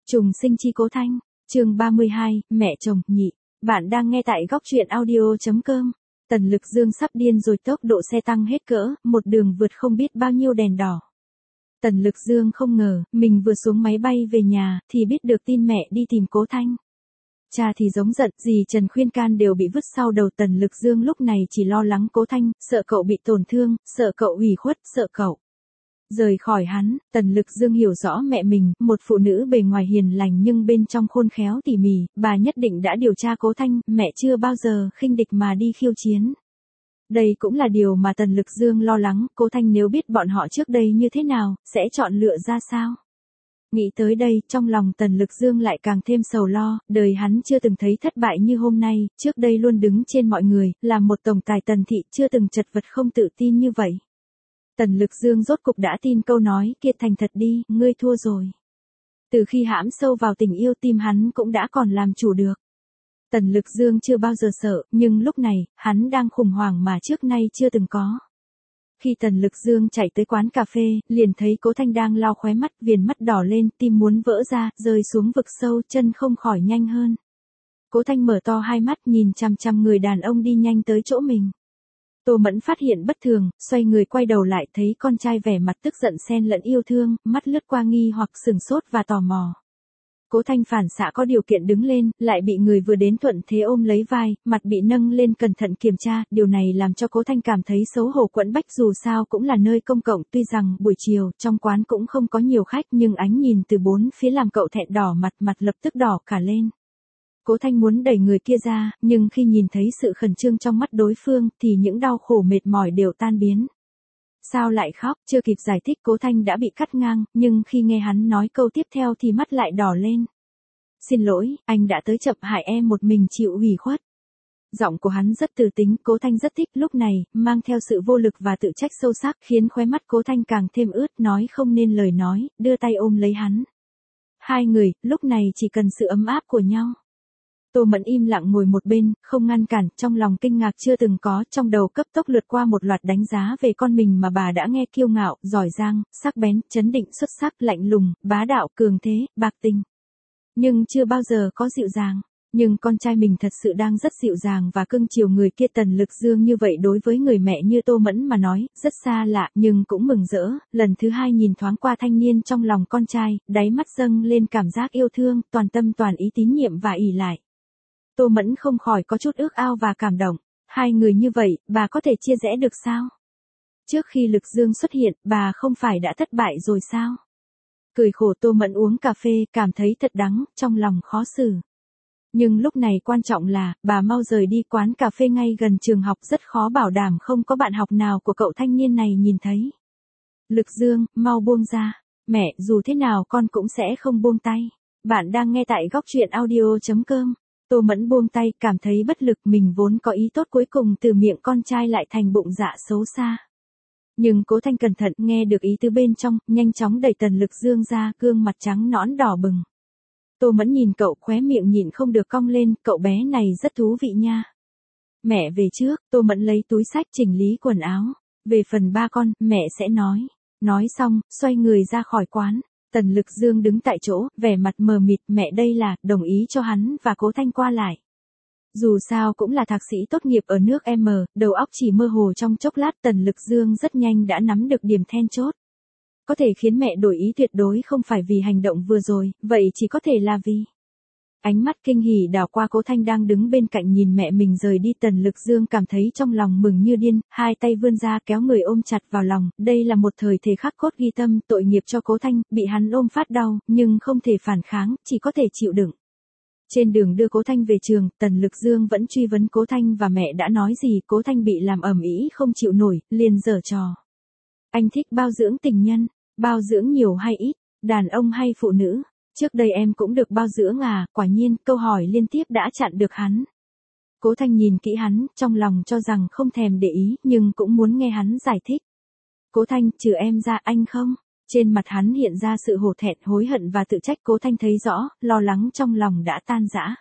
Trùng sinh chi Cố Thanh, chương 32, mẹ chồng, nhị. Bạn đang nghe tại góc truyện audio.com. Tần Lực Dương sắp điên rồi, tốc độ xe tăng hết cỡ, một đường vượt không biết bao nhiêu đèn đỏ. Tần Lực Dương không ngờ, mình vừa xuống máy bay về nhà, thì biết được tin mẹ đi tìm Cố Thanh. Cha thì giống giận, dì Trần khuyên can đều bị vứt sau đầu. Tần Lực Dương lúc này chỉ lo lắng Cố Thanh, sợ cậu bị tổn thương, sợ cậu ủy khuất, sợ cậu rời khỏi hắn. Tần Lực Dương hiểu rõ mẹ mình, một phụ nữ bề ngoài hiền lành nhưng bên trong khôn khéo tỉ mỉ, bà nhất định đã điều tra Cố Thanh, mẹ chưa bao giờ khinh địch mà đi khiêu chiến. Đây cũng là điều mà Tần Lực Dương lo lắng, Cố Thanh nếu biết bọn họ trước đây như thế nào, sẽ chọn lựa ra sao? Nghĩ tới đây, trong lòng Tần Lực Dương lại càng thêm sầu lo, đời hắn chưa từng thấy thất bại như hôm nay, trước đây luôn đứng trên mọi người, là một tổng tài Tần thị, chưa từng chật vật không tự tin như vậy. Tần Lực Dương rốt cục đã tin câu nói kia, thành thật đi, ngươi thua rồi. Từ khi hãm sâu vào tình yêu, tim hắn cũng đã còn làm chủ được. Tần Lực Dương chưa bao giờ sợ, nhưng lúc này, hắn đang khủng hoảng mà trước nay chưa từng có. Khi Tần Lực Dương chạy tới quán cà phê, liền thấy Cố Thanh đang lau khóe mắt, viền mắt đỏ lên, tim muốn vỡ ra, rơi xuống vực sâu, chân không khỏi nhanh hơn. Cố Thanh mở to hai mắt, nhìn chằm chằm người đàn ông đi nhanh tới chỗ mình. Tô Mẫn phát hiện bất thường, xoay người quay đầu lại, thấy con trai vẻ mặt tức giận xen lẫn yêu thương, mắt lướt qua nghi hoặc, sửng sốt và tò mò. Cố Thanh phản xạ có điều kiện đứng lên, lại bị người vừa đến thuận thế ôm lấy vai, mặt bị nâng lên cẩn thận kiểm tra, điều này làm cho Cố Thanh cảm thấy xấu hổ quẫn bách, dù sao cũng là nơi công cộng, tuy rằng buổi chiều, trong quán cũng không có nhiều khách, nhưng ánh nhìn từ bốn phía làm cậu thẹn đỏ mặt, mặt lập tức đỏ cả lên. Cố Thanh muốn đẩy người kia ra, nhưng khi nhìn thấy sự khẩn trương trong mắt đối phương, thì những đau khổ mệt mỏi đều tan biến. Sao lại khóc? Chưa kịp giải thích, Cố Thanh đã bị cắt ngang, nhưng khi nghe hắn nói câu tiếp theo thì mắt lại đỏ lên. Xin lỗi, anh đã tới chậm, hại em một mình chịu ủy khuất. Giọng của hắn rất từ tính, Cố Thanh rất thích, lúc này, mang theo sự vô lực và tự trách sâu sắc, khiến khóe mắt Cố Thanh càng thêm ướt, nói không nên lời nói, đưa tay ôm lấy hắn. Hai người, lúc này chỉ cần sự ấm áp của nhau. Tô Mẫn im lặng ngồi một bên, không ngăn cản, trong lòng kinh ngạc chưa từng có, trong đầu cấp tốc lướt qua một loạt đánh giá về con mình mà bà đã nghe, kiêu ngạo, giỏi giang, sắc bén, chấn định, xuất sắc, lạnh lùng, bá đạo, cường thế, bạc tình. Nhưng chưa bao giờ có dịu dàng. Nhưng con trai mình thật sự đang rất dịu dàng và cưng chiều người kia. Tần Lực Dương như vậy đối với người mẹ như Tô Mẫn mà nói, rất xa lạ, nhưng cũng mừng rỡ. Lần thứ hai nhìn thoáng qua thanh niên trong lòng con trai, đáy mắt dâng lên cảm giác yêu thương, toàn tâm toàn ý tín nhiệm và ỷ lại. Tô Mẫn không khỏi có chút ước ao và cảm động. Hai người như vậy, bà có thể chia rẽ được sao? Trước khi Lực Dương xuất hiện, bà không phải đã thất bại rồi sao? Cười khổ, Tô Mẫn uống cà phê, cảm thấy thật đắng, trong lòng khó xử. Nhưng lúc này quan trọng là, bà mau rời đi, quán cà phê ngay gần trường học, rất khó bảo đảm không có bạn học nào của cậu thanh niên này nhìn thấy. Lực Dương, mau buông ra. Mẹ, dù thế nào con cũng sẽ không buông tay. Bạn đang nghe tại góc truyện audio.com. Tô Mẫn buông tay, cảm thấy bất lực, mình vốn có ý tốt, cuối cùng từ miệng con trai lại thành bụng dạ xấu xa. Nhưng Cố Thanh cẩn thận, nghe được ý tứ bên trong, nhanh chóng đẩy Tần Lực Dương ra, gương mặt trắng nõn đỏ bừng. Tô Mẫn nhìn cậu, khóe miệng nhịn không được cong lên, cậu bé này rất thú vị nha. Mẹ về trước, Tô Mẫn lấy túi xách chỉnh lý quần áo. Về phần ba con, mẹ sẽ nói. Nói xong, xoay người ra khỏi quán. Tần Lực Dương đứng tại chỗ, vẻ mặt mờ mịt, mẹ đây là, đồng ý cho hắn và Cố Thanh qua lại. Dù sao cũng là thạc sĩ tốt nghiệp ở nước M, đầu óc chỉ mơ hồ trong chốc lát. Tần Lực Dương rất nhanh đã nắm được điểm then chốt. Có thể khiến mẹ đổi ý tuyệt đối không phải vì hành động vừa rồi, vậy chỉ có thể là vì... Ánh mắt kinh hỉ đảo qua Cố Thanh đang đứng bên cạnh nhìn mẹ mình rời đi. Tần Lực Dương cảm thấy trong lòng mừng như điên, hai tay vươn ra kéo người ôm chặt vào lòng, đây là một thời thể khắc cốt ghi tâm, tội nghiệp cho Cố Thanh, bị hắn ôm phát đau, nhưng không thể phản kháng, chỉ có thể chịu đựng. Trên đường đưa Cố Thanh về trường, Tần Lực Dương vẫn truy vấn Cố Thanh và mẹ đã nói gì. Cố Thanh bị làm ầm ĩ không chịu nổi, liền giở trò. Anh thích bao dưỡng tình nhân, bao dưỡng nhiều hay ít, đàn ông hay phụ nữ? Trước đây em cũng được bao dưỡng à? Quả nhiên, câu hỏi liên tiếp đã chặn được hắn. Cố Thanh nhìn kỹ hắn, trong lòng cho rằng không thèm để ý, nhưng cũng muốn nghe hắn giải thích. Cố Thanh, trừ em ra, anh không? Trên mặt hắn hiện ra sự hổ thẹn, hối hận và tự trách. Cố Thanh thấy rõ, lo lắng trong lòng đã tan rã.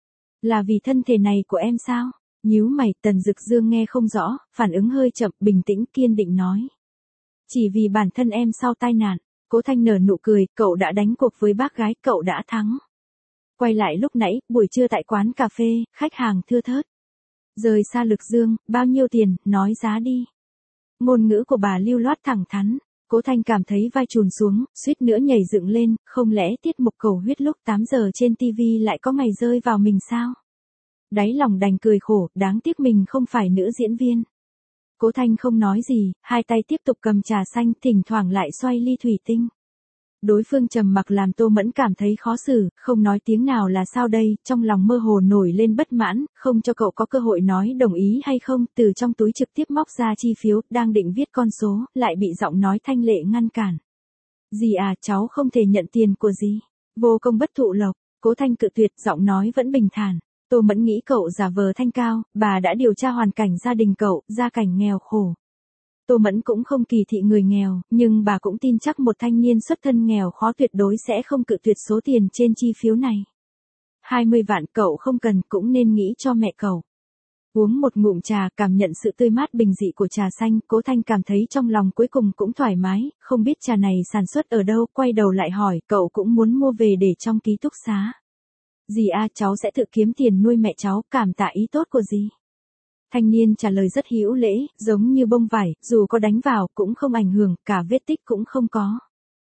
Là vì thân thể này của em sao? Nhíu mày, Tần Lực Dương nghe không rõ, phản ứng hơi chậm, bình tĩnh kiên định nói. Chỉ vì bản thân em sau tai nạn. Cố Thanh nở nụ cười, cậu đã đánh cuộc với bác gái, cậu đã thắng. Quay lại lúc nãy, buổi trưa tại quán cà phê, khách hàng thưa thớt. Rời xa Lực Dương, bao nhiêu tiền, nói giá đi. Ngôn ngữ của bà lưu loát thẳng thắn. Cố Thanh cảm thấy vai trùn xuống, suýt nữa nhảy dựng lên, không lẽ tiết mục cầu huyết lúc 8 giờ trên TV lại có ngày rơi vào mình sao? Đáy lòng đành cười khổ, đáng tiếc mình không phải nữ diễn viên. Cố Thanh không nói gì, hai tay tiếp tục cầm trà xanh, thỉnh thoảng lại xoay ly thủy tinh. Đối phương trầm mặc làm Tô Mẫn cảm thấy khó xử, không nói tiếng nào là sao đây, trong lòng mơ hồ nổi lên bất mãn, không cho cậu có cơ hội nói đồng ý hay không, từ trong túi trực tiếp móc ra chi phiếu, đang định viết con số, lại bị giọng nói thanh lệ ngăn cản. Dì à, cháu không thể nhận tiền của dì. Vô công bất thụ lộc. Cố Thanh cự tuyệt, giọng nói vẫn bình thản. Tô Mẫn nghĩ cậu giả vờ thanh cao, bà đã điều tra hoàn cảnh gia đình cậu, gia cảnh nghèo khổ. Tô Mẫn cũng không kỳ thị người nghèo, nhưng bà cũng tin chắc một thanh niên xuất thân nghèo khó tuyệt đối sẽ không cự tuyệt số tiền trên chi phiếu này. 20 vạn cậu không cần, cũng nên nghĩ cho mẹ cậu. Uống một ngụm trà, cảm nhận sự tươi mát bình dị của trà xanh, Cố Thanh cảm thấy trong lòng cuối cùng cũng thoải mái, không biết trà này sản xuất ở đâu, quay đầu lại hỏi, cậu cũng muốn mua về để trong ký túc xá. Dì à, cháu sẽ tự kiếm tiền nuôi mẹ cháu, cảm tạ ý tốt của dì. Thanh niên trả lời rất hữu lễ, giống như bông vải, dù có đánh vào cũng không ảnh hưởng, cả vết tích cũng không có.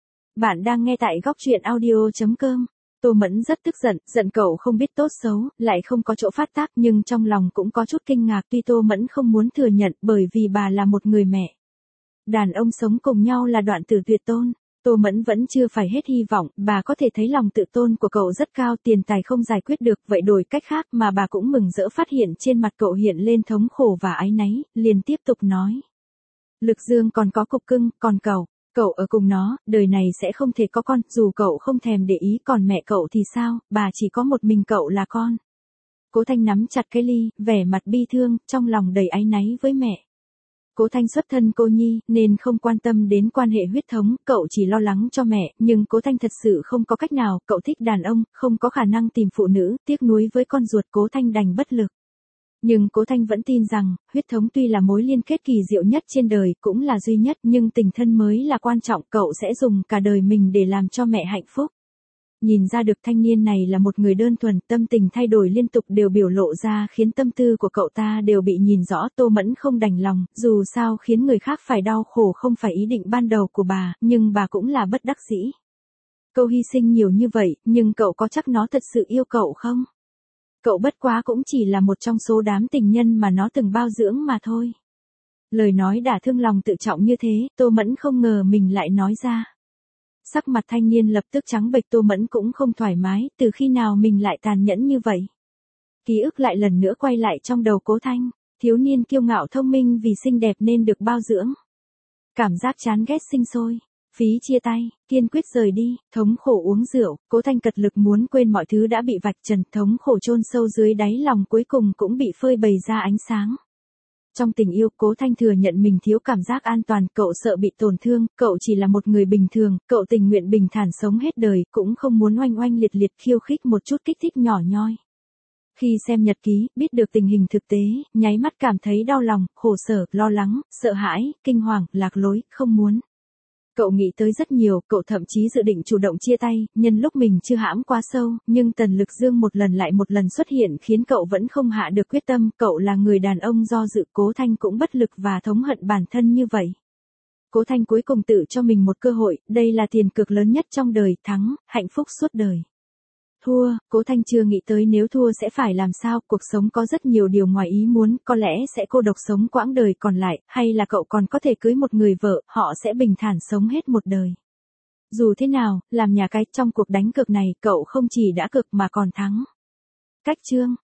Bạn đang nghe tại góc truyện audio.com. Tô Mẫn rất tức giận, giận cậu không biết tốt xấu, lại không có chỗ phát tác, nhưng trong lòng cũng có chút kinh ngạc, tuy Tô Mẫn không muốn thừa nhận bởi vì bà là một người mẹ. Đàn ông sống cùng nhau là đoạn tử tuyệt tôn. Tô Mẫn vẫn chưa phải hết hy vọng, bà có thể thấy lòng tự tôn của cậu rất cao, tiền tài không giải quyết được, vậy đổi cách khác mà bà cũng mừng rỡ phát hiện trên mặt cậu hiện lên thống khổ và áy náy, liền tiếp tục nói. Lực Dương còn có cục cưng, còn cậu ở cùng nó, đời này sẽ không thể có con, dù cậu không thèm để ý, còn mẹ cậu thì sao, bà chỉ có một mình cậu là con. Cố Thanh nắm chặt cái ly, vẻ mặt bi thương, trong lòng đầy áy náy với mẹ. Cố Thanh xuất thân cô nhi, nên không quan tâm đến quan hệ huyết thống, cậu chỉ lo lắng cho mẹ, nhưng Cố Thanh thật sự không có cách nào, cậu thích đàn ông, không có khả năng tìm phụ nữ, tiếc nuối với con ruột, Cố Thanh đành bất lực. Nhưng Cố Thanh vẫn tin rằng, huyết thống tuy là mối liên kết kỳ diệu nhất trên đời, cũng là duy nhất, nhưng tình thân mới là quan trọng, cậu sẽ dùng cả đời mình để làm cho mẹ hạnh phúc. Nhìn ra được thanh niên này là một người đơn thuần, tâm tình thay đổi liên tục đều biểu lộ ra khiến tâm tư của cậu ta đều bị nhìn rõ. Tô Mẫn không đành lòng, dù sao khiến người khác phải đau khổ không phải ý định ban đầu của bà, nhưng bà cũng là bất đắc dĩ. Cậu hy sinh nhiều như vậy, nhưng cậu có chắc nó thật sự yêu cậu không? Cậu bất quá cũng chỉ là một trong số đám tình nhân mà nó từng bao dưỡng mà thôi. Lời nói đả thương lòng tự trọng như thế, Tô Mẫn không ngờ mình lại nói ra. Sắc mặt thanh niên lập tức trắng bệch, Tô Mẫn cũng không thoải mái, từ khi nào mình lại tàn nhẫn như vậy. Ký ức lại lần nữa quay lại trong đầu Cố Thanh, thiếu niên kiêu ngạo thông minh vì xinh đẹp nên được bao dưỡng. Cảm giác chán ghét sinh sôi, phí chia tay, kiên quyết rời đi, thống khổ uống rượu, Cố Thanh cật lực muốn quên mọi thứ đã bị vạch trần, thống khổ chôn sâu dưới đáy lòng cuối cùng cũng bị phơi bày ra ánh sáng. Trong tình yêu, Cố Thanh thừa nhận mình thiếu cảm giác an toàn, cậu sợ bị tổn thương, cậu chỉ là một người bình thường, cậu tình nguyện bình thản sống hết đời, cũng không muốn oanh oanh liệt liệt khiêu khích một chút kích thích nhỏ nhoi. Khi xem nhật ký, biết được tình hình thực tế, nháy mắt cảm thấy đau lòng, khổ sở, lo lắng, sợ hãi, kinh hoàng, lạc lối, không muốn. Cậu nghĩ tới rất nhiều, cậu thậm chí dự định chủ động chia tay, nhân lúc mình chưa hãm quá sâu, nhưng Tần Lực Dương một lần lại một lần xuất hiện khiến cậu vẫn không hạ được quyết tâm, cậu là người đàn ông do dự, Cố Thanh cũng bất lực và thống hận bản thân như vậy. Cố Thanh cuối cùng tự cho mình một cơ hội, đây là tiền cược lớn nhất trong đời, thắng, hạnh phúc suốt đời. Thua, Cố Thanh chưa nghĩ tới nếu thua sẽ phải làm sao, cuộc sống có rất nhiều điều ngoài ý muốn, có lẽ sẽ cô độc sống quãng đời còn lại, hay là cậu còn có thể cưới một người vợ, họ sẽ bình thản sống hết một đời. Dù thế nào, làm nhà cái, trong cuộc đánh cược này, cậu không chỉ đã cược mà còn thắng. Cách chương